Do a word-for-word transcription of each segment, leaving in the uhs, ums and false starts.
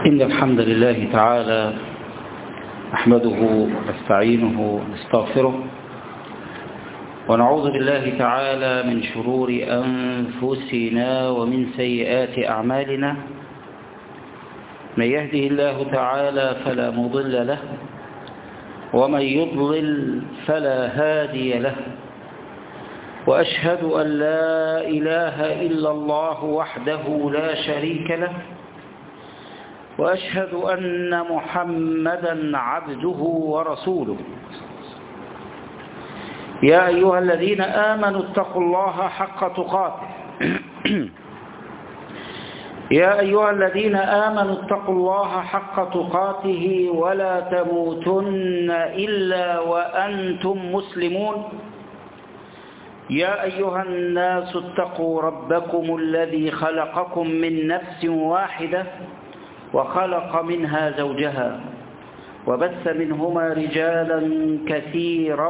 إن الحمد لله تعالى نحمده ونستعينه ونستغفره ونعوذ بالله تعالى من شرور أنفسنا ومن سيئات أعمالنا. من يهده الله تعالى فلا مضل له ومن يضلل فلا هادي له، وأشهد أن لا إله إلا الله وحده لا شريك له، وأشهد أن محمدا عبده ورسوله. يا أيها الذين آمنوا اتقوا الله حق تقاته يا أيها الذين آمنوا اتقوا الله حق تقاته ولا تموتن إلا وأنتم مسلمون. يا أيها الناس اتقوا ربكم الذي خلقكم من نفس واحدة وخلق منها زوجها وبث منهما رجالا كثيرا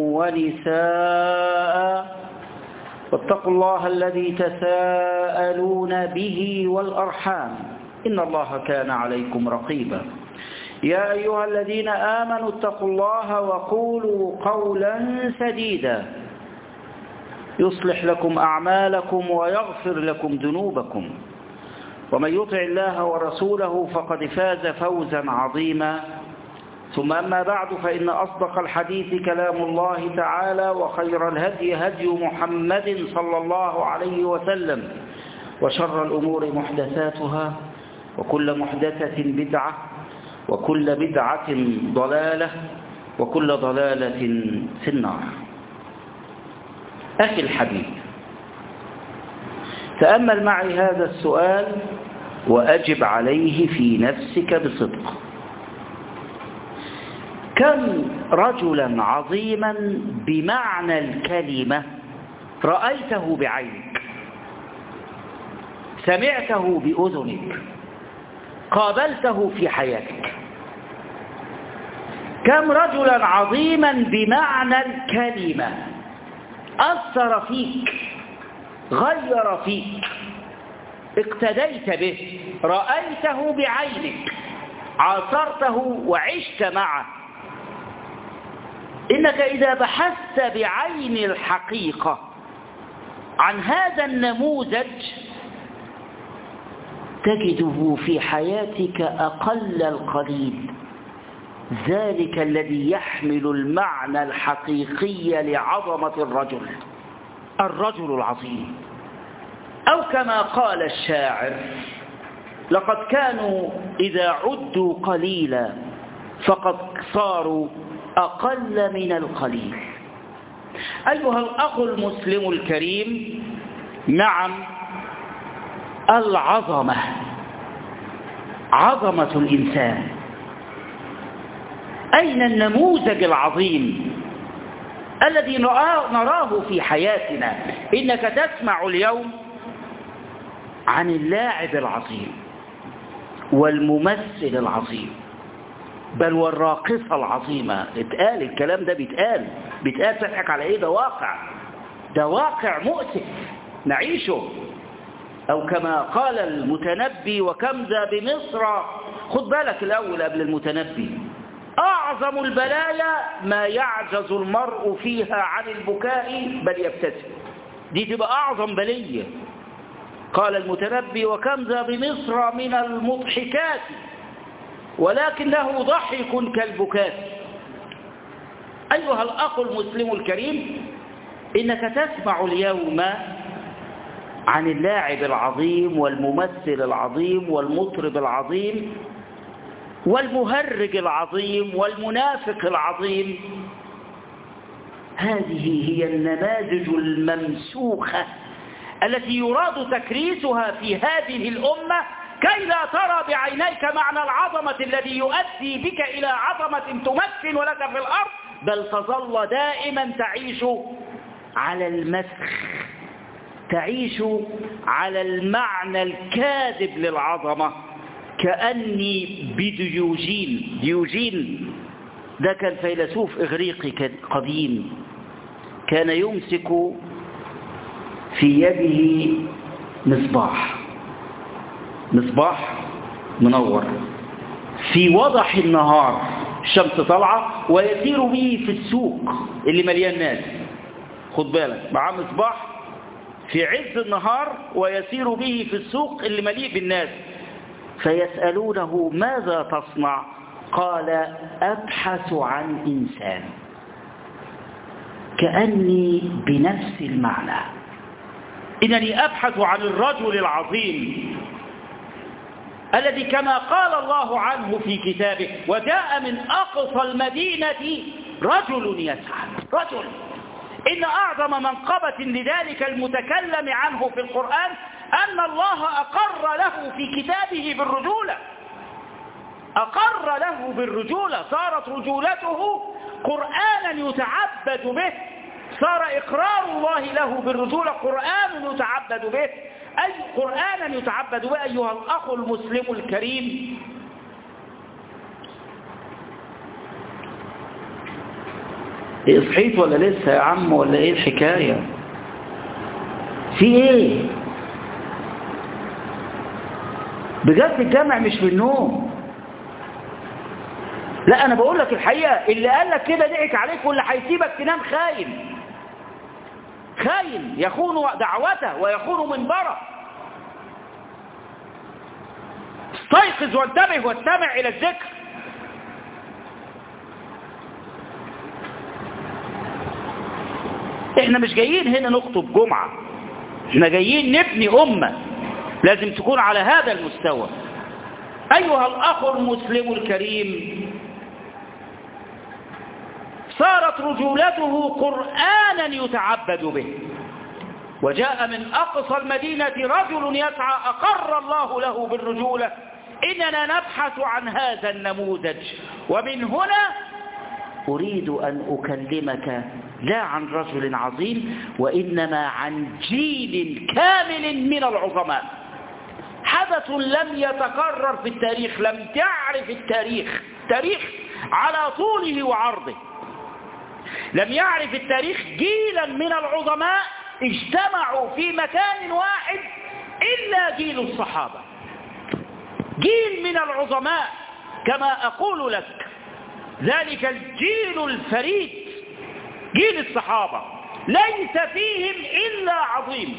ونساء، واتقوا الله الذي تساءلون به والأرحام إن الله كان عليكم رقيبا. يا أيها الذين آمنوا اتقوا الله وقولوا قولا سديدا يصلح لكم أعمالكم ويغفر لكم ذنوبكم، ومن يطع الله ورسوله فقد فاز فوزا عظيما. ثم أما بعد، فإن أصدق الحديث كلام الله تعالى، وخير الهدي هدي محمد صلى الله عليه وسلم، وشر الأمور محدثاتها، وكل محدثة بدعة، وكل بدعة ضلالة، وكل ضلالة في النار. أخي الحبيب، تأمل معي هذا السؤال وأجب عليه في نفسك بصدق. كم رجلا عظيما بمعنى الكلمة رأيته بعينك، سمعته بأذنك، قابلته في حياتك؟ كم رجلا عظيما بمعنى الكلمة أثر فيك، غير فيك، اقتديت به، رأيته بعينك، عاصرته وعشت معه. إنك إذا بحثت بعين الحقيقة عن هذا النموذج تجده في حياتك أقل القليل، ذلك الذي يحمل المعنى الحقيقي لعظمة الرجل، الرجل العظيم. أو كما قال الشاعر: لقد كانوا إذا عدوا قليلا فقد صاروا أقل من القليل. أيها الأخ المسلم الكريم، نعم، العظمة، عظمة الإنسان. أين النموذج العظيم الذي نراه في حياتنا؟ إنك تسمع اليوم عن اللاعب العظيم والممثل العظيم، بل والراقصة العظيمة. اتقال الكلام ده، بيتقال بيتقال تضحك على ايه؟ ده واقع، ده واقع مؤسف نعيشه. او كما قال المتنبي: وكم ذا بمصر. خد بالك الاول قبل المتنبي: اعظم البلايا ما يعجز المرء فيها عن البكاء بل يبتسم. دي تبقى اعظم بلية. قال المتنبي: وكم ذا بمصر من المضحكات ولكنه ضحك كالبكاء. أيها الأخ المسلم الكريم، إنك تسمع اليوم عن اللاعب العظيم والممثل العظيم والمطرب العظيم والمهرج العظيم والمنافق العظيم. هذه هي النماذج الممسوخة التي يراد تكريسها في هذه الأمة كي لا ترى بعينيك معنى العظمة الذي يؤدي بك إلى عظمة تمكن لك في الأرض، بل تظل دائما تعيش على المسخ، تعيش على المعنى الكاذب للعظمة، كأني بديوجين. ديوجين ده كان فيلسوف إغريقي قديم، كان يمسك في يده مصباح. مصباح منور في وضح النهار، الشمس طالعة، ويسير به في السوق اللي مليان ناس. خد بالك، معاه مصباح في عز النهار ويسير به في السوق اللي مليء بالناس، فيسألونه ماذا تصنع؟ قال أبحث عن إنسان. كأني بنفس المعنى، إنني أبحث عن الرجل العظيم الذي كما قال الله عنه في كتابه وجاء من أقصى المدينة رجل يسعى. رجل، إن أعظم منقبة لذلك المتكلم عنه في القرآن أن الله أقر له في كتابه بالرجولة، أقر له بالرجولة، صارت رجولته قرآنا يتعبد به، صار إقرار الله له بالرجولة قرآن يتعبد به، أي قرآنا يتعبد به. أيها الأخ المسلم الكريم، إيه، صحيت ولا لسه يا عم، ولا إيه الحكاية؟ في إيه؟ بجد الجامع مش من النوم. لا أنا بقول لك الحقيقة، اللي قال لك كده ضحك عليك، واللي هيسيبك تنام خاين، خاين يخون دعوته ويخون منبره. استيقظ وانتبه واستمع إلى الذكر. احنا مش جايين هنا نخطب جمعة، احنا جايين نبني أمة لازم تكون على هذا المستوى. أيها الأخ المسلم الكريم، صارت رجولته قرآنا يتعبد به، وجاء من أقصى المدينة رجل يسعى أقر الله له بالرجولة. إننا نبحث عن هذا النموذج، ومن هنا أريد أن أكلمك لا عن رجل عظيم، وإنما عن جيل كامل من العظماء. حدث لم يتكرر في التاريخ، لم يعرف التاريخ تاريخ على طوله وعرضه، لم يعرف التاريخ جيلا من العظماء اجتمعوا في مكان واحد إلا جيل الصحابة. جيل من العظماء كما أقول لك، ذلك الجيل الفريد جيل الصحابة، ليس فيهم إلا عظيم.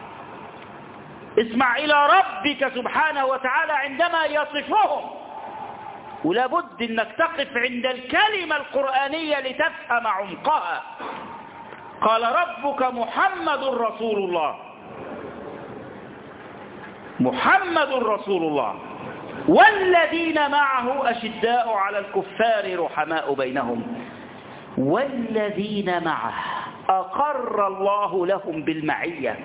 اسمع إلى ربك سبحانه وتعالى عندما يصفهم، ولا بد أنك تقف عند الكلمة القرآنية لتفهم عمقها. قال ربك محمد رسول الله، محمد رسول الله والذين معه أشداء على الكفار رحماء بينهم. والذين معه أقر الله لهم بالمعية،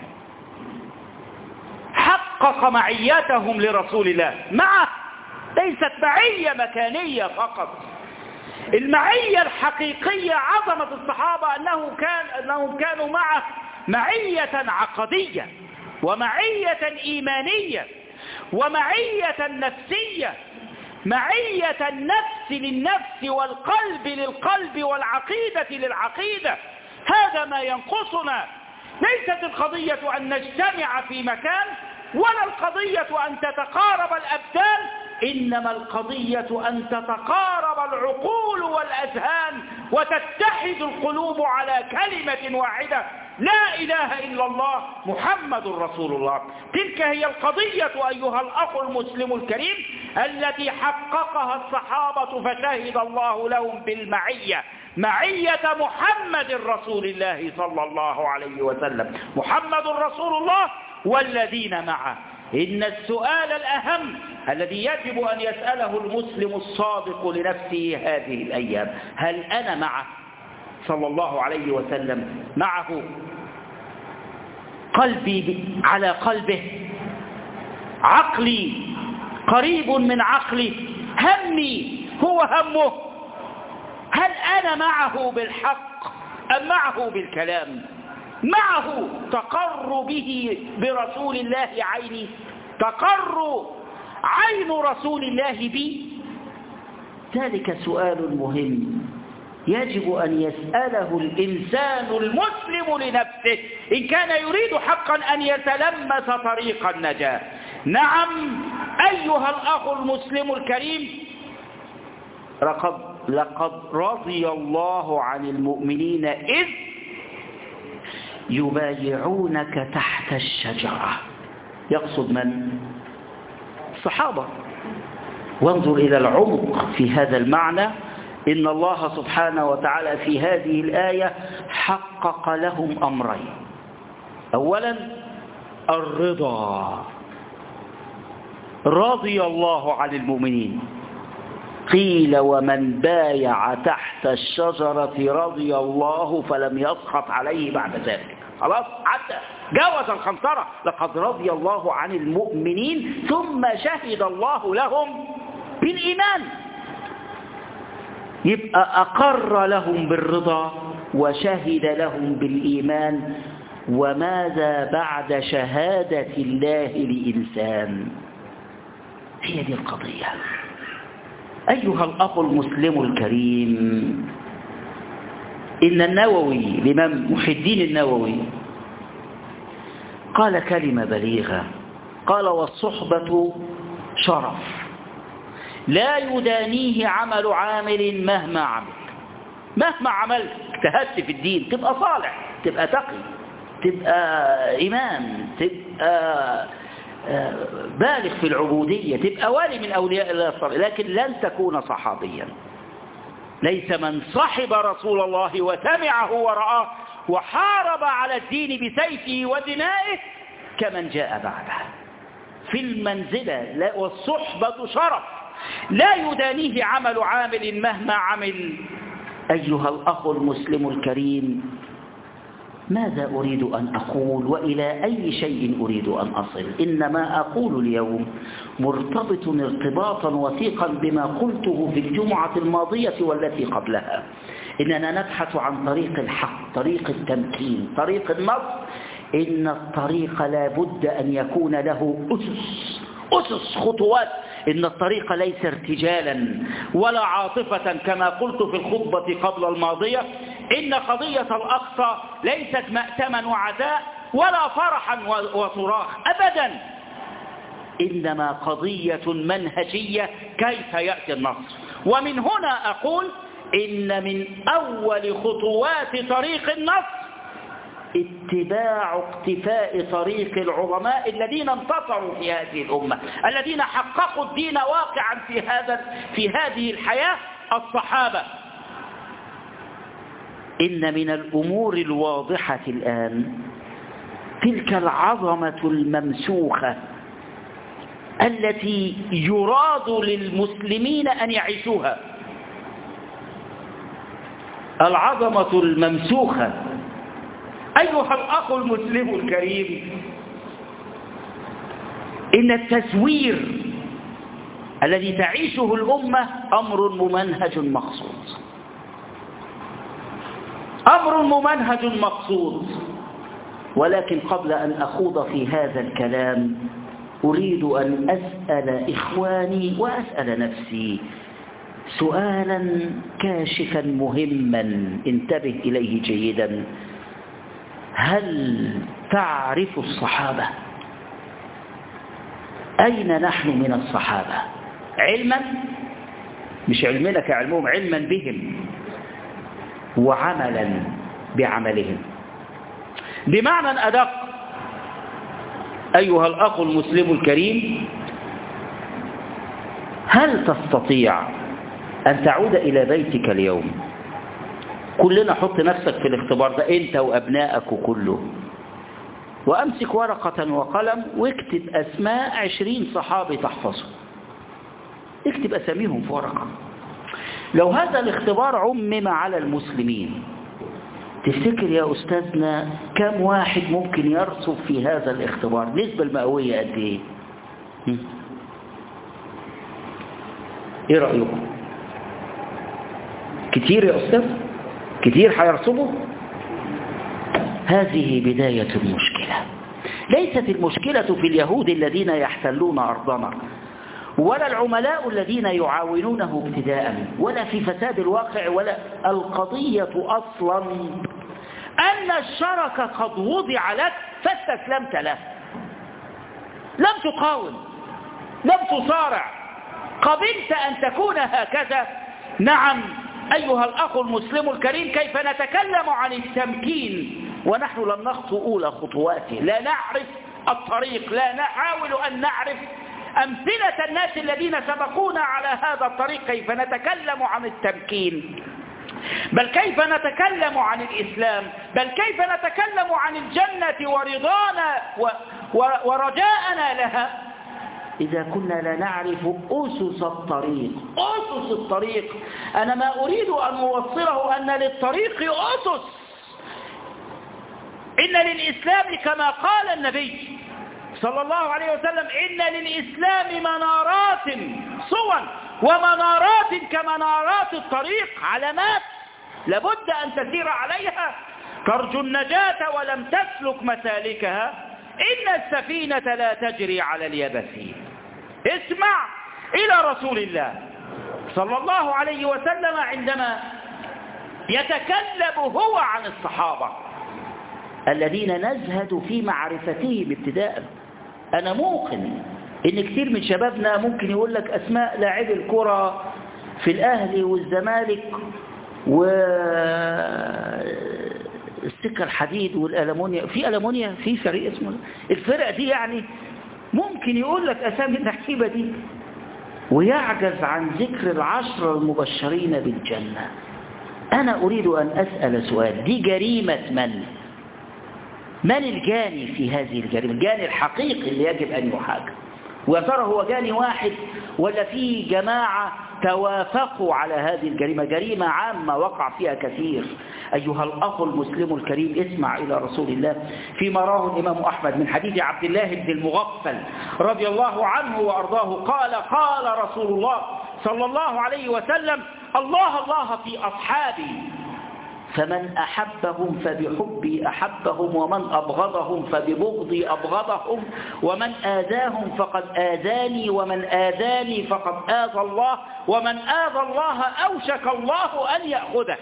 حقق معيتهم لرسول الله. معه ليست معية مكانية فقط، المعية الحقيقية عظمة الصحابة أنه كان أنهم كانوا معه معية عقدية، ومعية إيمانية، ومعية نفسية، معية النفس للنفس والقلب للقلب والعقيدة للعقيدة. هذا ما ينقصنا. ليست القضية أن نجتمع في مكان، ولا القضية أن تتقارب الأبدان، إنما القضية أن تتقارب العقول والأذهان وتتحد القلوب على كلمة واحدة، لا إله إلا الله محمد رسول الله. تلك هي القضية أيها الأخ المسلم الكريم التي حققها الصحابة، فشهد الله لهم بالمعية، معية محمد رسول الله صلى الله عليه وسلم. محمد رسول الله والذين معه. إن السؤال الأهم الذي يجب أن يسأله المسلم الصادق لنفسه هذه الأيام: هل أنا معه صلى الله عليه وسلم؟ معه قلبي على قلبه، عقلي قريب من عقلي، همي هو همه. هل أنا معه بالحق أم معه بالكلام؟ معه تقر به برسول الله عيني، تقر عين رسول الله بي. ذلك سؤال مهم يجب أن يسأله الإنسان المسلم لنفسه إن كان يريد حقا أن يتلمس طريق النجاة. نعم، أيها الأخ المسلم الكريم، لقد, لقد رضي الله عن المؤمنين إذ يبايعونك تحت الشجرة. يقصد من؟ الصحابة. وانظر إلى العمق في هذا المعنى. إن الله سبحانه وتعالى في هذه الآية حقق لهم أمرين. أولا الرضا، رضي الله عن المؤمنين. قيل ومن بايع تحت الشجرة رضي الله فلم يسخط عليه بعد ذلك. خلاص حتى جاوز الخمسرة. لقد رضي الله عن المؤمنين ثم شهد الله لهم بالإيمان. يبقى أقر لهم بالرضا وشهد لهم بالإيمان. وماذا بعد شهادة الله لإنسان؟ هي دي القضية. أيها الأخ المسلم الكريم، إن النووي الإمام محي الدين النووي قال كلمة بليغة. قال والصحبة شرف لا يدانيه عمل عامل مهما عمل. مهما عملت اجتهدت في الدين تبقى صالح، تبقى تقي، تبقى إمام، تبقى بالغ في العبودية، تبقى والي من أولياء الله الصالحين، لكن لن تكون صحابيا. ليس من صحب رسول الله وسمعه ورآه وحارب على الدين بسيفه ودمائه كمن جاء بعده في المنزلة. والصحبة شرف لا يدانيه عمل عامل مهما عمل. أيها الأخ المسلم الكريم، ماذا أريد أن أقول وإلى أي شيء أريد أن أصل؟ إنما أقول اليوم مرتبط ارتباطا وثيقا بما قلته في الجمعة الماضية والتي قبلها. إننا نبحث عن طريق الحق، طريق التمكين، طريق النصر. إن الطريق لا بد أن يكون له أسس أسس خطوات. إن الطريق ليس ارتجالا ولا عاطفة كما قلت في الخطبة قبل الماضية. إن قضية الأقصى ليست مأتما وعزاء ولا فرحا وصراخ أبدا، إنما قضية منهجية كيف يأتي النصر. ومن هنا أقول إن من أول خطوات طريق النصر اتباع اقتفاء طريق العظماء الذين انتصروا في هذه الأمة، الذين حققوا الدين واقعا في هذا في هذه الحياة، الصحابة. إن من الأمور الواضحة الآن تلك العظمة الممسوخة التي يراد للمسلمين أن يعيشوها. العظمة الممسوخة أيها الأخ المسلم الكريم، إن التزوير الذي تعيشه الأمة أمر ممنهج مقصود، أمر ممنهج مقصود. ولكن قبل أن أخوض في هذا الكلام أريد أن أسأل إخواني وأسأل نفسي سؤالا كاشفا مهما، انتبه إليه جيدا. هل تعرف الصحابة؟ أين نحن من الصحابة؟ علما، مش علمنا كعلمهم، علما بهم وعملا بعملهم. بمعنى أدق أيها الأخ المسلم الكريم، هل تستطيع أن تعود إلى بيتك اليوم؟ كلنا حط نفسك في الاختبار ده، أنت وأبنائك وكله، وأمسك ورقة وقلم واكتب أسماء عشرين صحابي تحفظه، اكتب أساميهم في ورقة. لو هذا الاختبار عمم على المسلمين، تفتكر يا أستاذنا كم واحد ممكن يرسب في هذا الاختبار؟ نسبة المئوية قد إيه؟ إيه رأيكم؟ كتير يا أستاذ؟ كتير هيرسبوا؟ هذه بداية المشكلة. ليست المشكلة في اليهود الذين يحتلون أرضنا، ولا العملاء الذين يعاونونه ابتداء، ولا في فساد الواقع، ولا القضية أصلا أن الشرك قد وضع لك فاستسلمت له، لم تقاوم. لم تصارع، قبلت أن تكون هكذا. نعم أيها الأخ المسلم الكريم، كيف نتكلم عن التمكين ونحن لم نخطو أولى خطواته؟ لا نعرف الطريق، لا نحاول أن نعرف أمثلة الناس الذين سبقونا على هذا الطريق. كيف نتكلم عن التمكين؟ بل كيف نتكلم عن الإسلام؟ بل كيف نتكلم عن الجنة ورضانا ورجاءنا لها إذا كنا لا نعرف أسس الطريق؟ أسس الطريق، أنا ما أريد أن أوصله أن للطريق أسس. إن للإسلام كما قال النبي صلى الله عليه وسلم: إن للإسلام منارات صور ومنارات كمنارات الطريق، علامات لابد أن تسير عليها ترجو النجاة ولم تسلك مسالكها. إن السفينة لا تجري على اليبس. اسمع إلى رسول الله صلى الله عليه وسلم عندما يتكلم هو عن الصحابة الذين نزهد في معرفتهم ابتداء. أنا موقن إن كثير من شبابنا ممكن يقول لك أسماء لاعبي الكرة في الأهلي والزمالك والسكة الحديد والألمونيا، في ألمونيا في فريق اسمه الفرق دي، يعني ممكن يقول لك أسامي اللعيبة دي ويعجز عن ذكر العشرة المبشرين بالجنة. أنا أريد أن أسأل سؤال: دي جريمة من؟ من الجاني في هذه الجريمة؟ الجاني الحقيقي اللي يجب أن يحاكم. ويا ترى هو جاني واحد ولا في جماعة توافقوا على هذه الجريمة؟ جريمة عامة وقع فيها كثير. أيها الأخ المسلم الكريم، اسمع إلى رسول الله فيما رواه الإمام أحمد من حديث عبد الله بن المغفل رضي الله عنه وأرضاه قال: قال رسول الله صلى الله عليه وسلم: الله الله في أصحابي، فمن أحبهم فبحبي أحبهم، ومن أبغضهم فببغضي أبغضهم، ومن آذاهم فقد آذاني، ومن آذاني فقد آذى الله، ومن آذى الله أوشك الله أن يأخذه.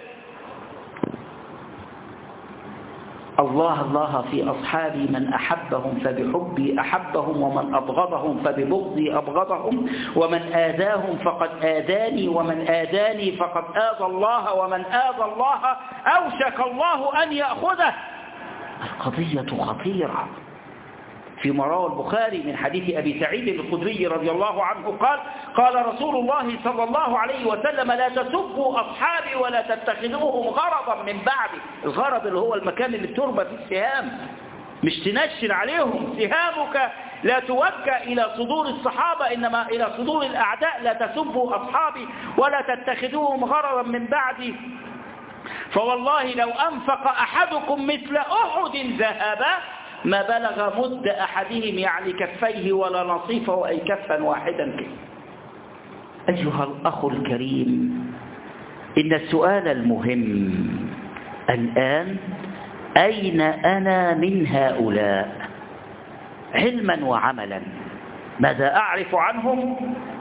الله الله في أصحابي، من أحبهم فبحبي أحبهم، ومن أبغضهم فببغضي أبغضهم، ومن آذاهم فقد آذاني، ومن آذاني فقد آذى الله، ومن آذى الله أوشك الله أن يأخذه. القضية خطيرة. فيما رواه البخاري من حديث أبي سعيد الخدري رضي الله عنه قال: قال رسول الله صلى الله عليه وسلم: لا تسبوا أصحابي ولا تتخذوهم غرضا من بعدي. الغرض اللي هو المكان اللي بتربى فيه السهام، مش تنشر عليهم. سهامك لا توجه إلى صدور الصحابة إنما إلى صدور الأعداء. لا تسبوا أصحابي ولا تتخذوهم غرضا من بعدي، فوالله لو أنفق أحدكم مثل أحد ذهبا ما بلغ مد أحدهم، يعني كفيه ولا نصيفه، أي كفا واحدا كده. أيها الأخ الكريم، إن السؤال المهم الآن: أين أنا من هؤلاء علما وعملا؟ ماذا أعرف عنهم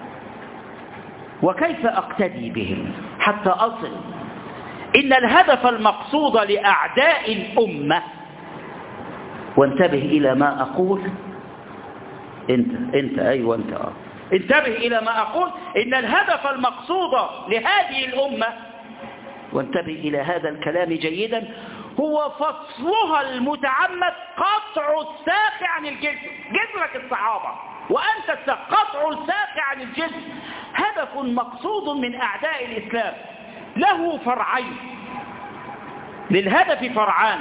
وكيف أقتدي بهم حتى أصل؟ إن الهدف المقصود لأعداء الأمة، وانتبه إلى ما أقول، أنت أنت أيوة أنت آه. انتبه إلى ما أقول. إن الهدف المقصود لهذه الأمة، وانتبه إلى هذا الكلام جيدا، هو فصلها المتعمد قطع الساق عن الجسم. جسمك الصحابة وأنت قطع الساق عن الجسم هدف مقصود من أعداء الإسلام. له فرعين، للهدف فرعان: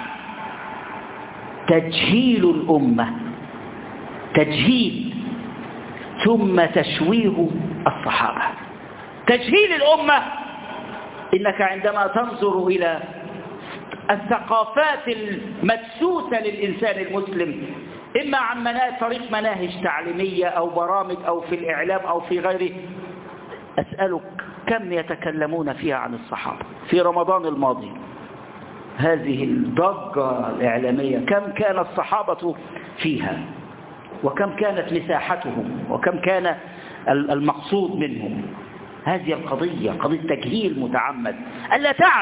تجهيل الأمة، تجهيل، ثم تشويه الصحابة. تجهيل الأمة، إنك عندما تنظر إلى الثقافات المدسوسة للإنسان المسلم، إما عن مناهج طريق مناهج تعليمية أو برامج أو في الإعلام أو في غيره، أسألك كم يتكلمون فيها عن الصحابة؟ في رمضان الماضي هذه الضجة الإعلامية كم كان الصحابة فيها، وكم كانت مساحتهم، وكم كان المقصود منهم؟ هذه القضية قضية تجهيل متعمد، ألا تعرف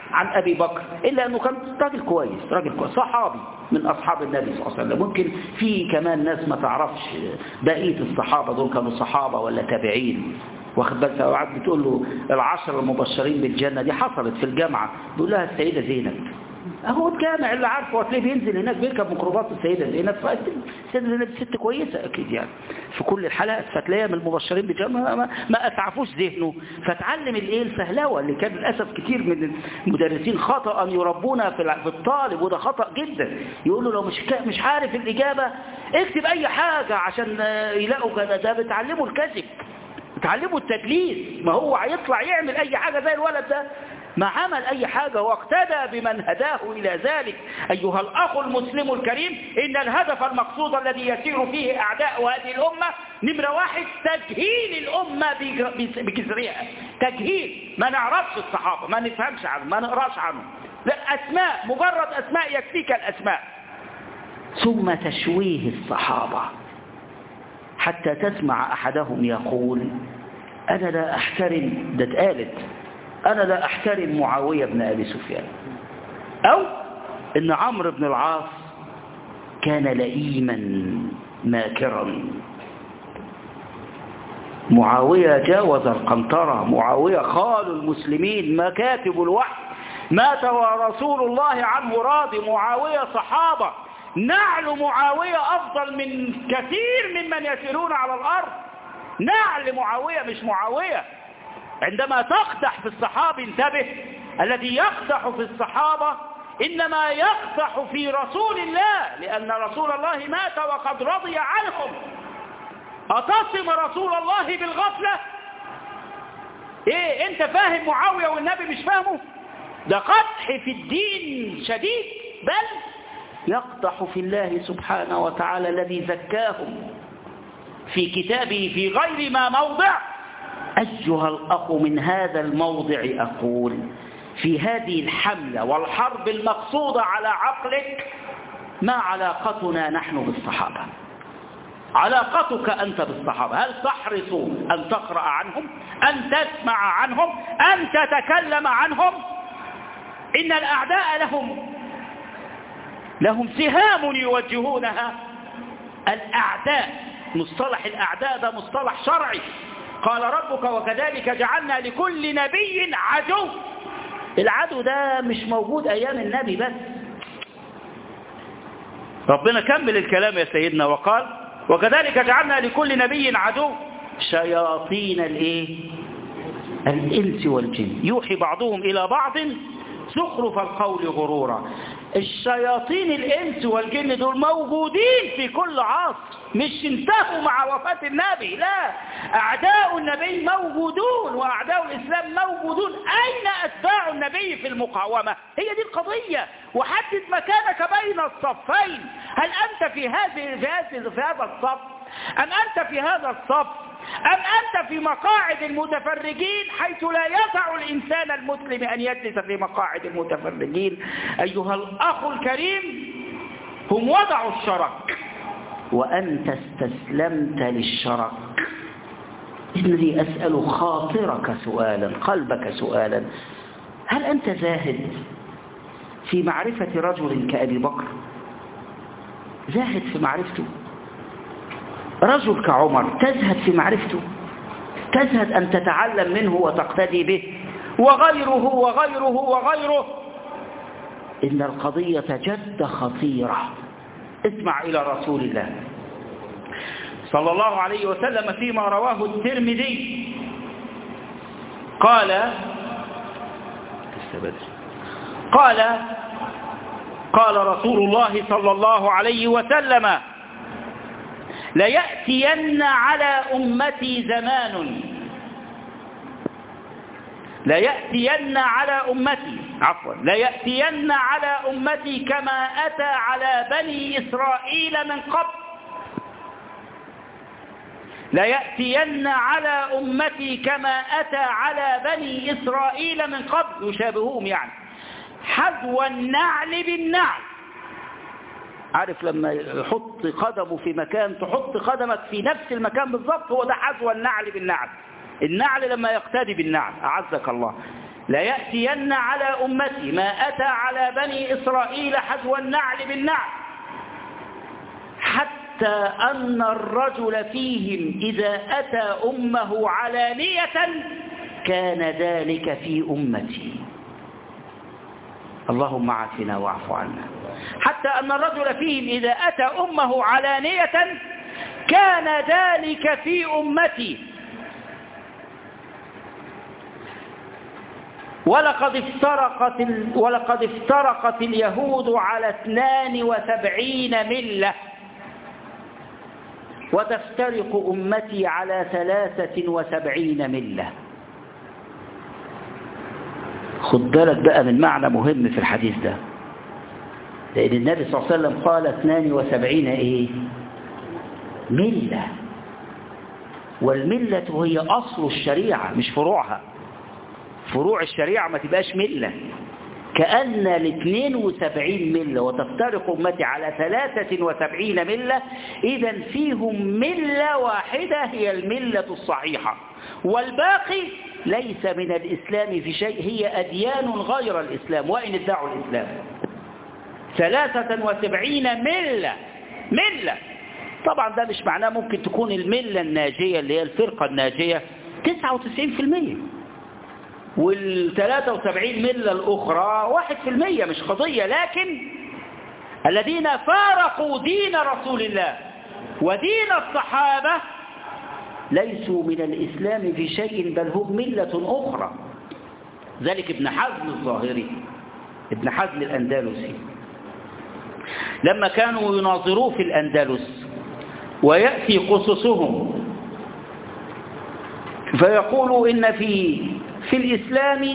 عن أبي بكر إلا أنه كان راجل كويس، راجل كويس صحابي من أصحاب النبي صلى الله عليه وسلم. ممكن في كمان ناس ما تعرفش بقية الصحابة دول كانوا صحابة ولا تابعين، واخد بالك؟ وقعد بتقول له العشر المبشرين بالجنة دي حصلت في الجامعة، بيقول لها السيدة زينب. اهو الجامع اللي عارفه هتلاقيه بينزل هناك بيركب ميكروباص السيدة زينب، السيدة زينب ست كويسة أكيد يعني في كل الحالات، فتلاقيها من المبشرين بالجنة ما, ما أتعفوش ذهنه، فتعلم الايه الفهلوة اللي كان للأسف كتير من المدرسين خطأ يربونا في الطالب، وده خطأ جدا. يقول له لو مش مش عارف الإجابة اكتب أي حاجة عشان يلاقوا كده، ده بتعلموا الكذب، بتعلموا التدليس. ما هو هيطلع يعمل أي حاجة زي الولد ده، ما عمل أي حاجة واقتدى بمن هداه إلى ذلك. أيها الأخ المسلم الكريم، إن الهدف المقصود الذي يسير فيه أعداء هذه الأمة نمرة واحد تجهيل الأمة بجذرها، تجهيل. ما نعرفش الصحابة، ما نفهمش عنهم، ما نقراش عنهم، لا أسماء، مجرد أسماء يكفيك الأسماء. ثم تشويه الصحابة حتى تسمع أحدهم يقول أنا لا أحترم، ده اتقالت، أنا لا أحترم معاوية بن أبي سفيان، أو إن عمرو بن العاص كان لئيما ماكرا. معاوية جاوز القنطرة، معاوية خال المسلمين، مكاتب الوحي، مات ورسول الله عنه راضي. معاوية صحابة، نعل معاوية أفضل من كثير ممن يسيرون على الأرض. نعل معاوية مش معاوية. عندما تقدح في الصحابة انتبه، الذي يقدح في الصحابة إنما يقدح في رسول الله، لأن رسول الله مات وقد رضي عنهم. أتصم رسول الله بالغفلة؟ إيه أنت فاهم معاوية والنبي مش فاهمه؟ ده قدح في الدين شديد، بل يقدح في الله سبحانه وتعالى الذي زكاهم في كتابه في غير ما موضع. أيها الأخ، من هذا الموضع أقول في هذه الحملة والحرب المقصودة على عقلك، ما علاقتنا نحن بالصحابة؟ علاقتك أنت بالصحابة، هل تحرص أن تقرأ عنهم، أن تسمع عنهم، أن تتكلم عنهم؟ إن الأعداء لهم لهم سهام يوجهونها. الأعداء، مصطلح الأعداء ده مصطلح شرعي. قال ربك وكذلك جعلنا لكل نبي عدو. العدو ده مش موجود أيام النبي بس. ربنا كمل الكلام يا سيدنا وقال وكذلك جعلنا لكل نبي عدو شياطين الايه الإنس والجن يوحي بعضهم إلى بعض زخرف القول غرورا. الشياطين الإنس والجن دول موجودين في كل عصر، مش انتهوا مع وفاة النبي، لا، أعداء النبي موجودون وأعداء الإسلام موجودون. أين أتباع النبي في المقاومة؟ هي دي القضية. وحدد مكانك بين الصفين. هل أنت في هذه في هذا الصف أم أنت في هذا الصف أم أنت في مقاعد المتفرجين حيث لا يسع الإنسان المسلم أن يجلس في مقاعد المتفرجين؟ أيها الأخ الكريم، هم وضعوا الشرك وأنت استسلمت للشرك. إنني أسأل خاطرك سؤالا، قلبك سؤالا، هل أنت زاهد في معرفة رجل كأبي بكر؟ زاهد في معرفته؟ رجل كعمر تزهد في معرفته؟ تزهد أن تتعلم منه وتقتدي به؟ وغيره وغيره وغيره. إن القضية جد خطيرة. اسمع إلى رسول الله صلى الله عليه وسلم فيما رواه الترمذي قال قال قال رسول الله صلى الله عليه وسلم ليأتين على أمتي زمان ليأتين على أمتي عفوا ليأتين على أمتي كما أتى على بني إسرائيل من قبل ليأتين على أمتي كما أتى على بني إسرائيل من قبل، يشابههم يعني حذو النعل بالنعل. عارف لما يحط قدمه في مكان تحط قدمك في نفس المكان بالضبط، هو ده حذو النعل بالنعل. النعل لما يقتدي بالنعل، أعزك الله. ليأتين على أمتي ما أتى على بني إسرائيل حذو النعل بالنعل، حتى أن الرجل فيهم إذا أتى أمه علانية كان ذلك في أمتي. اللهم عافنا واعف عنا. حتى أن الرجل فيهم إذا أتى أمه علانية كان ذلك في أمتي. ولقد افترقت ولقد افترقت اليهود على اثنان وسبعين ملة وتفترق أمتي على ثلاثة وسبعين ملة. خد بالك بقى من معنى مهم في الحديث ده، لأن النبي صلى الله عليه وسلم قال اثنان وسبعين إيه؟ ملة، والملة هي أصل الشريعة مش فروعها. فروع الشريعة ما تبقاش ملة. كأن الاثنين وسبعين ملة وتفترق أمتي على ثلاثة وسبعين ملة، إذا فيهم ملة واحدة هي الملة الصحيحة، والباقي ليس من الإسلام في شيء، هي أديان غير الإسلام وإن ادعوا الإسلام. ثلاثة وسبعين ملة ملة طبعا ده مش معناه ممكن تكون الملة الناجية اللي هي الفرقة الناجية تسعة وتسعين بالمئة، والثلاثة وسبعين ملة الأخرى واحد في المية، مش قضية. لكن الذين فارقوا دين رسول الله ودين الصحابة ليسوا من الإسلام في شيء، بل هم ملة أخرى. ذلك ابن حزم الظاهري، ابن حزم الأندلسي، لما كانوا يناظروا في الأندلس ويأتي قصصهم فيقولوا إن في في الإسلام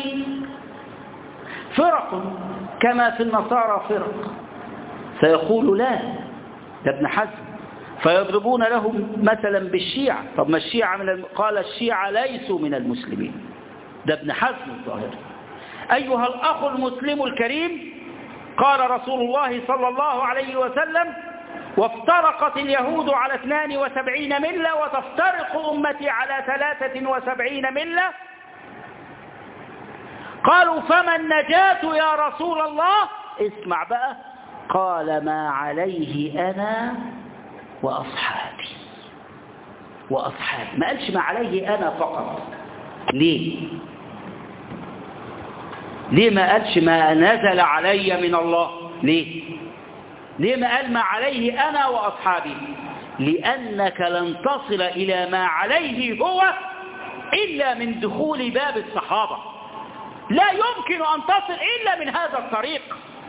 فرق كما في النصارى فرق، فيقول لا ده ابن حزم، فيضربون لهم مثلا بالشيعة. طب ما الشيعة من الم... قال الشيعة ليسوا من المسلمين، ده ابن حزم الظاهري. أيها الأخ المسلم الكريم، قال رسول الله صلى الله عليه وسلم: وافترقت اليهود على اثنان وسبعين ملة وتفترق أمتي على ثلاثة وسبعين ملة. قالوا فما النجاة يا رسول الله؟ اسمع بقى، قال ما عليه أنا وأصحابي. وأصحابي ما قالش ما عليه أنا فقط. ليه؟ ليه ما قالش ما نزل علي من الله؟ ليه؟ ليه ما قال ما عليه أنا وأصحابي؟ لأنك لن تصل إلى ما عليه هو إلا من دخول باب الصحابة. لا يمكن أن تصل إلا من هذا الطريق،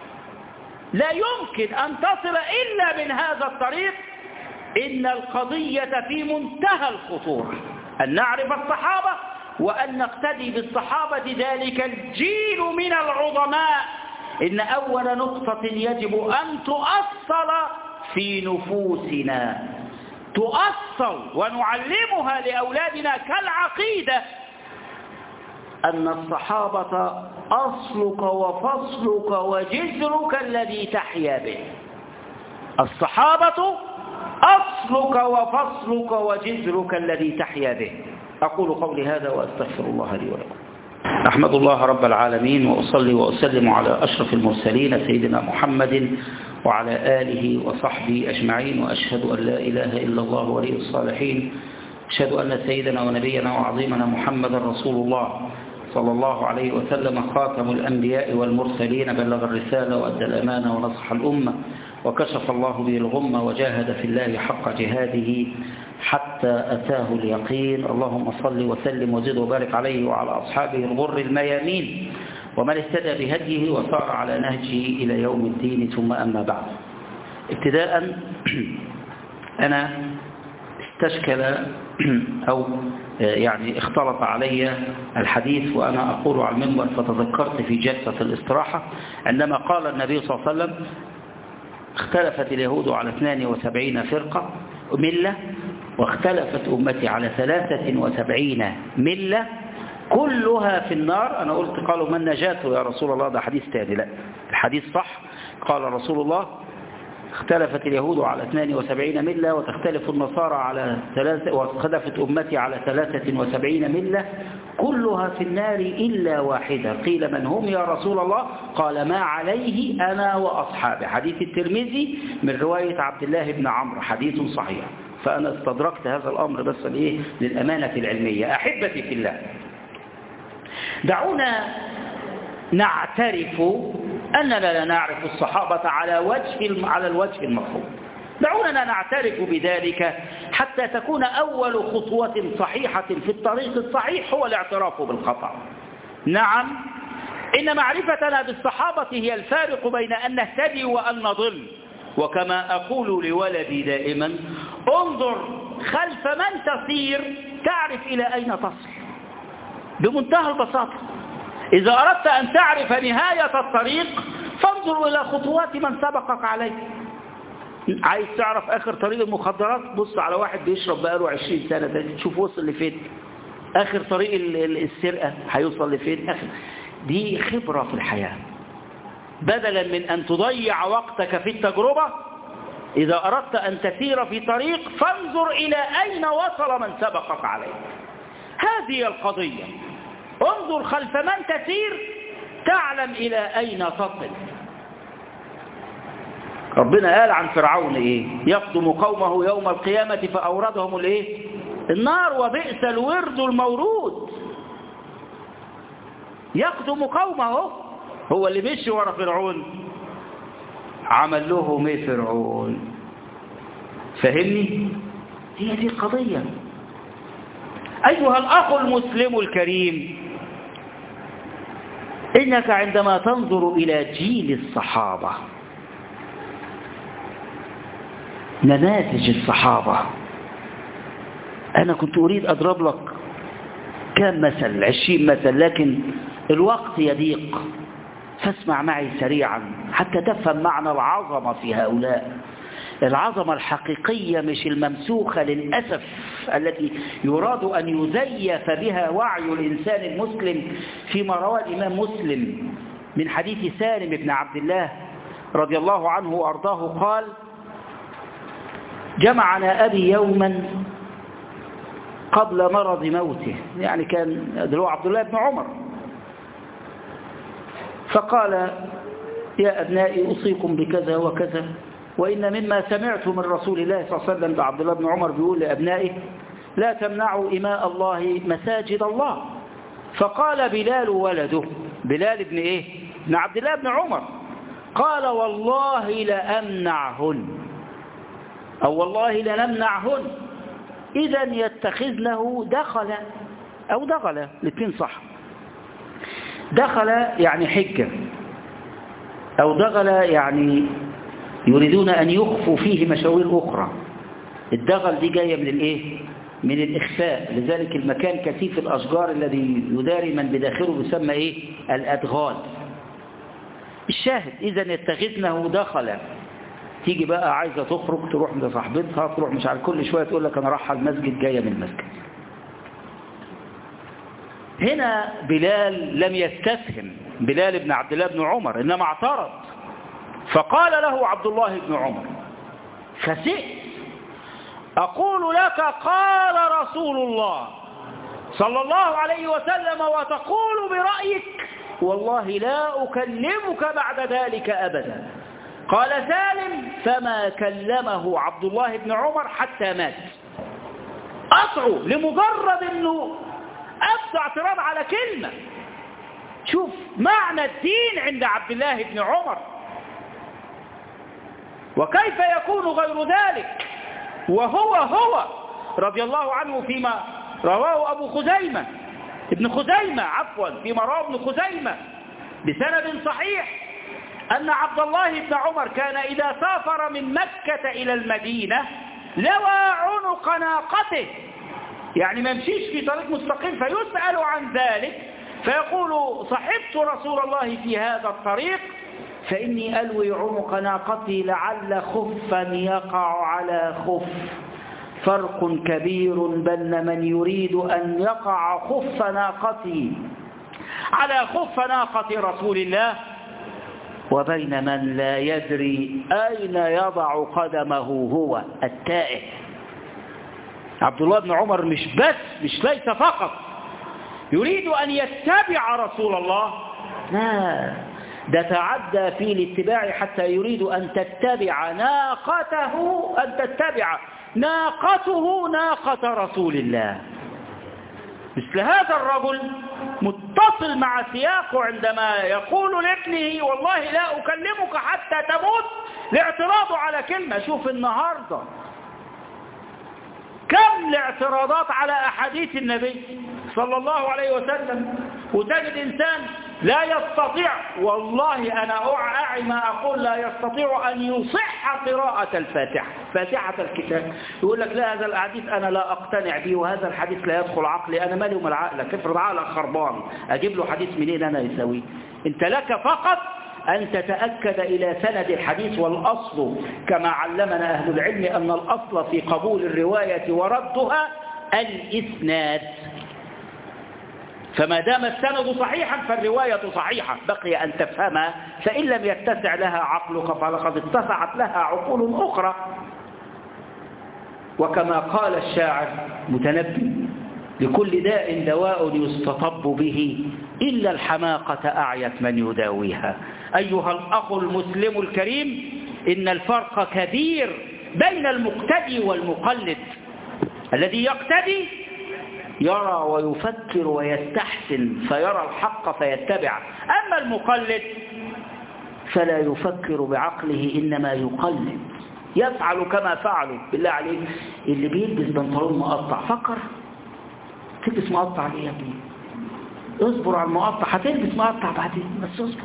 لا يمكن أن تصل إلا من هذا الطريق. إن القضية في منتهى الخطورة، أن نعرف الصحابة وأن نقتدي بالصحابة، ذلك الجيل من العظماء. إن أول نقطة يجب أن تؤصل في نفوسنا، تؤصل ونعلمها لأولادنا كالعقيدة، أن الصحابة أصلك وفصلك وجذرك الذي تحيا به. الصحابة أصلك وفصلك وجذرك الذي تحيا به. أقول قولي هذا وأستغفر الله لي ولكم. أحمد الله رب العالمين، وأصلي وأسلم على أشرف المرسلين سيدنا محمد وعلى آله وصحبه أجمعين، وأشهد أن لا إله إلا الله ولي الصالحين. أشهد أن سيدنا ونبينا وعظيمنا محمد رسول الله صلى الله عليه وسلم، خاتم الأنبياء والمرسلين، بلغ الرسالة وأدى الأمانة ونصح الأمة، وكشف الله به الغمة، وجاهد في الله حق جهاده حتى أتاه اليقين. اللهم صل وسلم وزد وبارك عليه وعلى أصحابه الغر الميامين، ومن اهتدى بهديه وصار على نهجه إلى يوم الدين. ثم أما بعد، ابتداء أنا استشكل أو يعني اختلط علي الحديث وأنا أقول على المنبر، فتذكرت في جلسة الاستراحة عندما قال النبي صلى الله عليه وسلم: اختلفت اليهود على اثنين وسبعين فرقة ملة، واختلفت أمتي على ثلاثة وسبعين ملة كلها في النار. أنا قلت قالوا من نجاته يا رسول الله؟ ده حديث تاني. لا، الحديث صح. قال رسول الله: اختلفت اليهود على اثنين وسبعين ملة، وتختلف النصارى على ثلاثة، واختلفت أمتي على ثلاثة وسبعين ملة، كلها في النار إلا واحدة. قيل من هم يا رسول الله؟ قال ما عليه أنا وأصحابي. حديث الترمذي من رواية عبد الله بن عمرو، حديث صحيح. فأنا استدركت هذا الأمر بس لإيه؟ للأمانة العلمية. أحبتي في الله، دعونا نعترف أننا لا نعرف الصحابة على وجه على الوجه المفروض. دعونا نعترف بذلك حتى تكون أول خطوة صحيحة في الطريق الصحيح هو الاعتراف بالخطأ. نعم، إن معرفتنا بالصحابة هي الفارق بين أن نهتدي وأن نضل. وكما أقول لولدي دائما، انظر خلف من تسير تعرف إلى أين تصل، بمنتهى البساطة. إذا أردت أن تعرف نهاية الطريق فانظر إلى خطوات من سبقك عليه. عايز تعرف آخر طريق المخدرات؟ بص على واحد بيشرب بقاله عشرين سنة، تشوف وصل لفين. آخر طريق السرقة هيوصل لفين. آخر دي خبرة في الحياة. بدلا من أن تضيع وقتك في التجربة، إذا أردت أن تسير في طريق فانظر إلى أين وصل من سبقك عليه. هذه القضية. انظر خلف من تسير تعلم إلى أين تصل. ربنا قال عن فرعون إيه؟ يقدم قومه يوم القيامة فأوردهم الإيه؟ النار، وبئس الورد المورود. يقدم قومه، هو اللي مشي ورا فرعون. عمل لهم ايه فرعون؟ فهمني؟ هي دي القضية. أيها الأخ المسلم الكريم، إنك عندما تنظر إلى جيل الصحابة، نماذج الصحابة، أنا كنت أريد أضرب لك كم مثل، عشرين مثل، لكن الوقت يضيق، فاسمع معي سريعا حتى تفهم معنى العظمة في هؤلاء. العظمة الحقيقية مش الممسوخة للأسف التي يراد أن يزيف بها وعي الإنسان المسلم، فيما روى الإمام مسلم من حديث سالم بن عبد الله رضي الله عنه وأرضاه قال: جمعنا أبي يوما قبل مرض موته، يعني كان هو عبد الله بن عمر، فقال: يا أبنائي أوصيكم بكذا وكذا، وإن مما سمعت من رسول الله صلى الله عليه وسلم. عبد الله بن عمر بيقول لأبنائه: لا تمنعوا إماء الله مساجد الله. فقال بلال ولده، بلال بن إيه؟ بن عبد الله بن عمر، قال: والله لأمنعهن، أو والله لنمنعهن، إذا يتخذنه دخل أو دخل، الاثنين صح. دخل يعني حجة، أو دخل يعني يريدون أن يخفوا فيه مشاوير أخرى. الدغل دي جاية من الإيه؟ من الإخفاء، لذلك المكان كثيف الأشجار الذي يداري من بداخله يسمى إيه؟ الأدغال. الشاهد إذا يتخذنه دخل. تيجي بقى عايزة تخرج، تروح من صاحبتها، تروح مش عارف، كل شوية تقول لك أنا رايحة المسجد، جاية من المسجد. هنا بلال لم يستفهم، بلال بن عبد الله بن عمر، إنما اعترض. فقال له عبد الله بن عمر: فسئت أقول لك قال رسول الله صلى الله عليه وسلم وتقول برأيك، والله لا أكلمك بعد ذلك أبدا. قال سالم: فما كلمه عبد الله بن عمر حتى مات. قطعه لمجرد أنه أبدأ اعتراض على كلمة. شوف معنى الدين عند عبد الله بن عمر. وكيف يكون غير ذلك وهو هو رضي الله عنه فيما رواه أبو خزيمة ابن خزيمة عفوا فيما رواه ابن خزيمة بسند صحيح أن عبد الله بن عمر كان إذا سافر من مكة إلى المدينة لوى عنق ناقته، يعني ما يمشيش في طريق مستقيم، فيسأل عن ذلك فيقول: صحبت رسول الله في هذا الطريق فإني ألوي عنق ناقتي لعل خفا يقع على خف. فرق كبير بين من يريد أن يقع خف ناقتي على خف ناقة رسول الله، وبين من لا يدري أين يضع قدمه هو التائه. عبد الله بن عمر مش بس مش ليس فقط يريد أن يتبع رسول الله، لا، ده تعدى في الاتباع حتى يريد أن تتبع ناقته أن تتبع ناقته ناقة رسول الله. مثل هذا الرجل متصل مع سياقه عندما يقول لابنه والله لا أكلمك حتى تموت لاعتراضه على كلمة. شوف النهاردة كم الاعتراضات على أحاديث النبي صلى الله عليه وسلم، وتجد إنسان لا يستطيع، والله أنا أعي ما أقول، لا يستطيع أن يصح قراءة الفاتحة فاتحة الكتاب. يقول لك لا، هذا الحديث أنا لا أقتنع به، وهذا الحديث لا يدخل عقلي، أنا مالي ومال عقلك، افرض عقلك خربان أجيب له حديث منين أنا يسويه؟ أنت لك فقط أن تتأكد إلى سند الحديث، والأصل كما علمنا أهل العلم أن الأصل في قبول الرواية وردها الإسناد، فما دام السند صحيحا فالرواية صحيحة، بقي أن تفهمها، فإن لم يتسع لها عقلك فلقد اتسعت لها عقول أخرى. وكما قال الشاعر متنبي لكل داء دواء يستطب به إلا الحماقة أعيت من يداويها. أيها الأخ المسلم الكريم، إن الفرق كبير بين المقتدي والمقلد. الذي يقتدي يرى ويفكر ويستحسن فيرى الحق فيتبع، أما المقلد فلا يفكر بعقله إنما يقلد، يفعل كما فعلوا. بالله عليك اللي بيلبس بنطلون مقطع فكر تلبس مقطع ليه يا ابني؟ اصبر على المقطع، هتلبس مقطع بعدين، بس اصبر.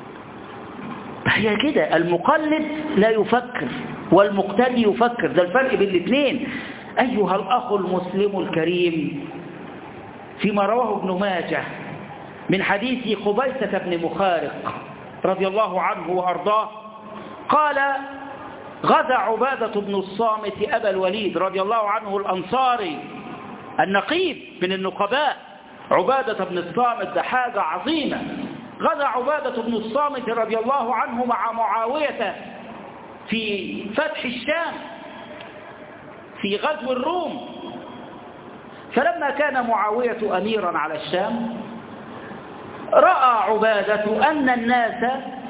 هي كده، المقلد لا يفكر والمقتدي يفكر، ده الفرق بين الاثنين. أيها الأخ المسلم الكريم، فيما رواه ابن ماجه من حديث قبيسة بن مخارق رضي الله عنه وأرضاه قال: غزا عبادة بن الصامت أبا الوليد رضي الله عنه الأنصاري النقيب من النقباء. عبادة بن الصامت ده حاجة عظيمة. غزا عبادة بن الصامت رضي الله عنه مع معاوية في فتح الشام في غزو الروم. فلما كان معاوية أميرا على الشام رأى عبادة أن الناس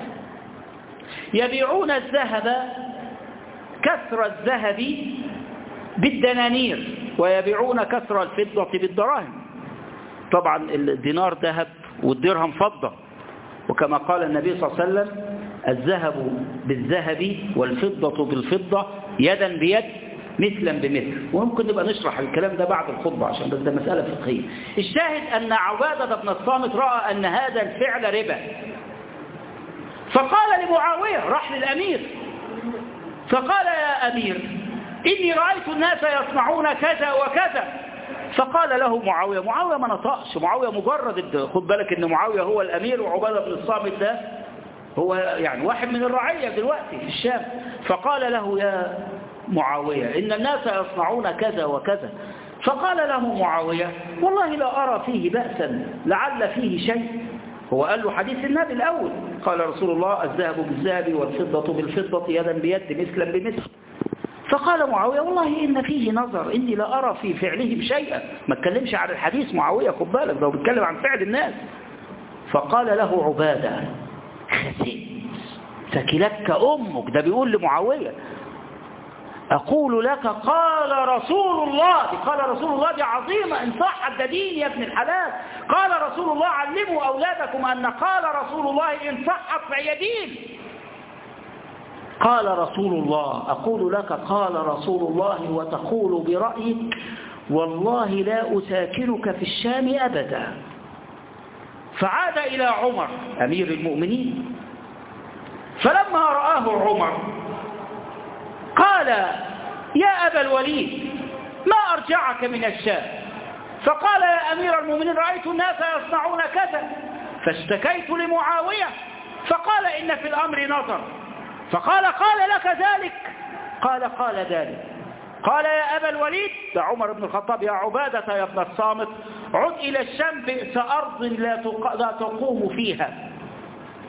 يبيعون الذهب كسر الذهب بالدنانير ويبيعون كسر الفضة بالدراهم. طبعا الدينار ذهب والدرهم فضة، وكما قال النبي صلى الله عليه وسلم: الذهب بالذهب والفضة بالفضة يدا بيد مثلا بمثل. وممكن نبقى نشرح الكلام ده بعد الخطبة عشان بس ده مسألة فقهية. الشاهد أن عبادة بن الصامت رأى أن هذا الفعل ربا، فقال لمعاوية، راح للأمير فقال: يا أمير، إني رأيت الناس يصنعون كذا وكذا. فقال له معاوية، معاوية ما نطقش، معاوية مجرد، خد بالك إن معاوية هو الأمير وعبادة بن الصامت ده هو يعني واحد من الرعية دلوقتي في الشام. فقال له: يا معاوية، إن الناس يصنعون كذا وكذا. فقال له معاوية: والله لا أرى فيه بأسا، لعل فيه شيء. هو قال له حديث النبي الأول، قال رسول الله: الذهب بالذهب والفضة بالفضة يدا بيد مثلا بمثل. فقال معاوية: والله إن فيه نظر، إني لا أرى في فعلهم شيئا. ما اتكلمش عن الحديث معاوية، خد بالك ده بيتكلم عن فعل الناس. فقال له عبادة: خسيت ثكلتك أمك. ده بيقول لمعاوية: أقول لك قال رسول الله. قال رسول الله دي عظيمة، إن صحت ده دين يا ابن الحلال. قال رسول الله: علموا أولادكم أن قال رسول الله إن صحت فهي دين. قال رسول الله: أقول لك قال رسول الله وتقول برأيك، والله لا أساكنك في الشام أبدا. فعاد إلى عمر أمير المؤمنين، فلما رآه عمر قال: يا أبا الوليد، ما أرجعك من الشام؟ فقال: يا أمير المؤمنين، رأيت الناس يصنعون كذا فاشتكيت لمعاوية فقال: إن في الأمر نظر. فقال: قال لك ذلك؟ قال: قال ذلك. قال: يا أبا الوليد، ده عمر بن الخطاب: يا عبادة يا ابن الصامت، عد إلى الشام، بئس أرض لا تقوم فيها.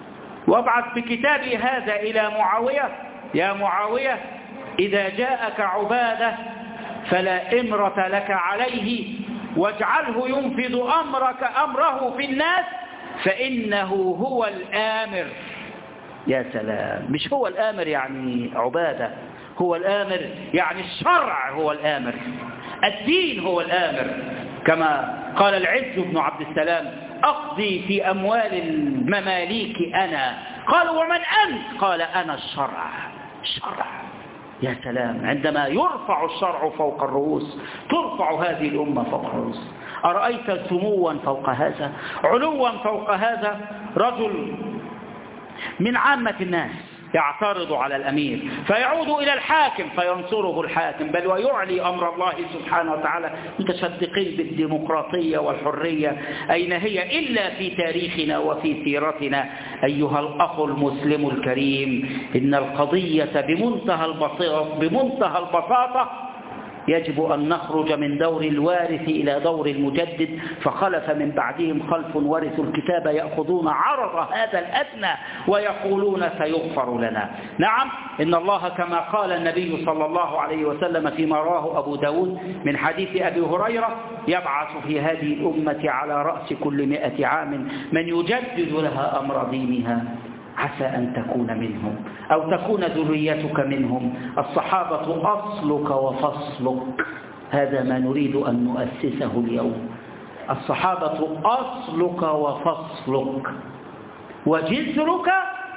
وابعث بكتابي هذا إلى معاوية يا معاوية إذا جاءك عبادة فلا إمرة لك عليه واجعله ينفذ أمرك أمره في الناس فإنه هو الآمر. يا سلام، مش هو الآمر يعني عبادة، هو الآمر يعني الشرع هو الآمر، الدين هو الآمر. كما قال العز بن عبد السلام أقضي في أموال المماليك أنا. قالوا ومن أنت؟ قال أنا الشرع. الشرع، يا سلام، عندما يرفع الشرع فوق الرؤوس ترفع هذه الأمة فوق الرؤوس. أرأيت سموا فوق هذا، علوا فوق هذا؟ رجل من عامة الناس يعترض على الأمير فيعود إلى الحاكم فينصره الحاكم، بل ويعلي أمر الله سبحانه وتعالى. متصدقين بالديمقراطية والحرية، أين هي إلا في تاريخنا وفي سيرتنا؟ أيها الأخ المسلم الكريم، إن القضية بمنتهى البساطة بمنتهى البساطة يجب أن نخرج من دور الوارث إلى دور المجدد. فخلف من بعدهم خلف ورثوا الكتاب يأخذون عرض هذا الأدنى ويقولون سيغفر لنا. نعم، إن الله كما قال النبي صلى الله عليه وسلم فيما رواه أبو داود من حديث أبي هريرة يبعث في هذه الأمة على رأس كل مئة عام من يجدد لها أمر دينها، عسى أن تكون منهم أو تكون ذريتك منهم. الصحابة أصلك وفصلك، هذا ما نريد أن نؤسسه اليوم. الصحابة أصلك وفصلك وجذرك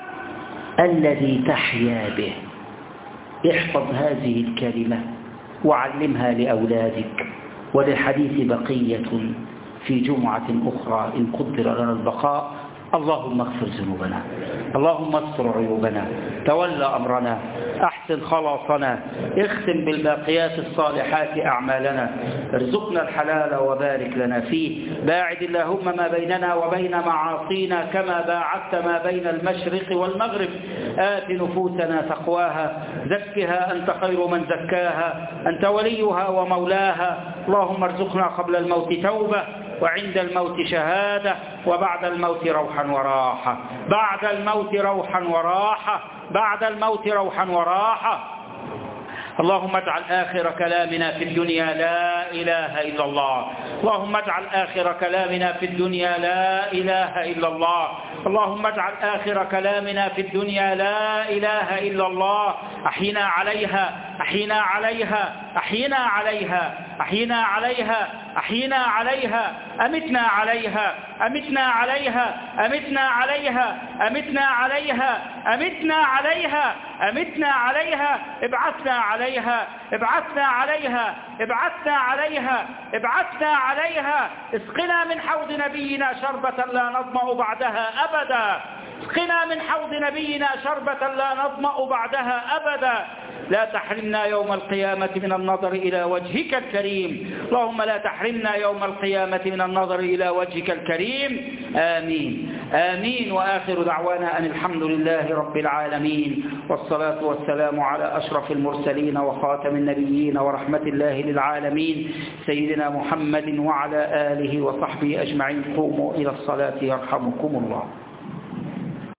الذي تحيا به. احفظ هذه الكلمة وعلمها لأولادك. وللحديث بقية في جمعة أخرى إن قدر لنا البقاء. اللهم اغفر ذنوبنا، اللهم استر عيوبنا، تولى أمرنا، أحسن خلاصنا، اختم بالباقيات الصالحات أعمالنا، ارزقنا الحلال وبارك لنا فيه. باعد اللهم ما بيننا وبين معاصينا كما باعدت ما بين المشرق والمغرب. آت نفوسنا تقواها، زكها أنت خير من زكاها، أنت وليها ومولاها. اللهم ارزقنا قبل الموت توبة، وعند الموت شهادة، وبعد الموت روحا وراحة. بعد الموت روحا وراحة، بعد الموت روحا وراحة. اللهم اجعل آخر كلامنا في الدنيا لا إله إلا الله. اللهم اجعل آخر كلامنا في الدنيا لا إله إلا الله. اللهم اجعل آخر كلامنا في الدنيا لا إله إلا الله. أحينا عليها، أحينا عليها، أحينا عليها، أحينا عليها، أحينا عليها، أمتنا عليها، أمتنا عليها، أمتنا عليها، أمتنا عليها، أمتنا عليها، أمتنا عليها، ابعثنا عليها، ابعثنا عليها، ابعثنا عليها، ابعثنا عليها. اسقنا من حوض نبينا شربة لا نظمأ بعدها أبدا. اسقنا من حوض نبينا شربة لا نظمأ بعدها أبدا. لا تحرمنا يوم القيامة من النظر إلى وجهك الكريم. اللهم لا تحرمنا يوم القيامة من النظر إلى وجهك الكريم. آمين آمين. وآخر دعوانا أن الحمد لله رب العالمين، والصلاة والسلام على أشرف المرسلين وخاتم النبيين ورحمة الله للعالمين سيدنا محمد وعلى آله وصحبه أجمعين. قوموا إلى الصلاة يرحمكم الله.